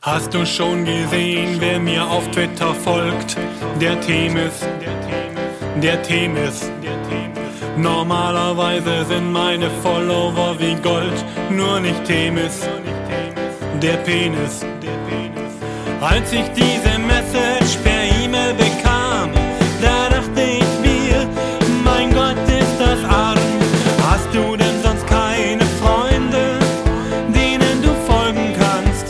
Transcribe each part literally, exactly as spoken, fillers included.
Hast du schon gesehen, wer mir auf Twitter folgt? Der Themis, der Themis. Normalerweise sind meine Follower wie Gold, nur nicht Themis, der Penis. Als ich diese Message per E-Mail bekam, da dachte ich mir, mein Gott, ist das arm. Hast du denn sonst keine Freunde, denen du folgen kannst?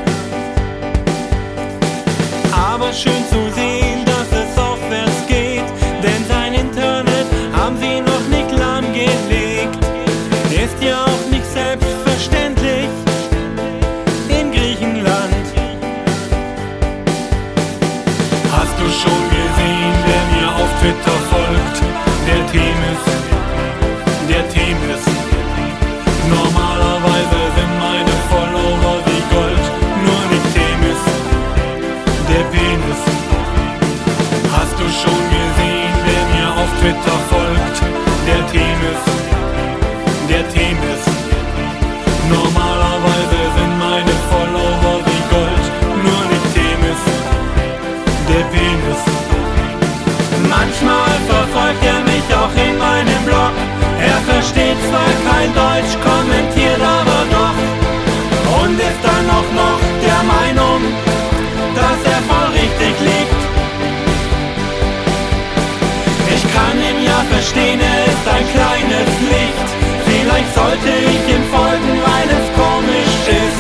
Aber schön zu sehen, dass es aufwärts geht, denn sein Internet haben sie noch nicht lahmgelegt. Ist ja auch nicht selbstverständlich in Griechenland. Hast du schon gesehen, wer mir auf Twitter folgt? Der Themis, der Themis. Normalerweise sind meine Follower wie Gold, nur nicht Themis, der Penis. Hast du schon gesehen, wer mir auf Twitter folgt? Der Themis, der Themis. Normalerweise sind meine Follower wie Gold, nur nicht Themis, der Penis. Manchmal verfolgt er mich auch in meinem Blog. Er versteht zwar kein Deutsch, kommentiert aber doch und ist dann auch noch der Meinung, dass er voll richtig liegt. Ich kann ihn ja verstehen, er ist ein kleines Licht. Vielleicht sollte ich ihm folgen, weil es komisch ist.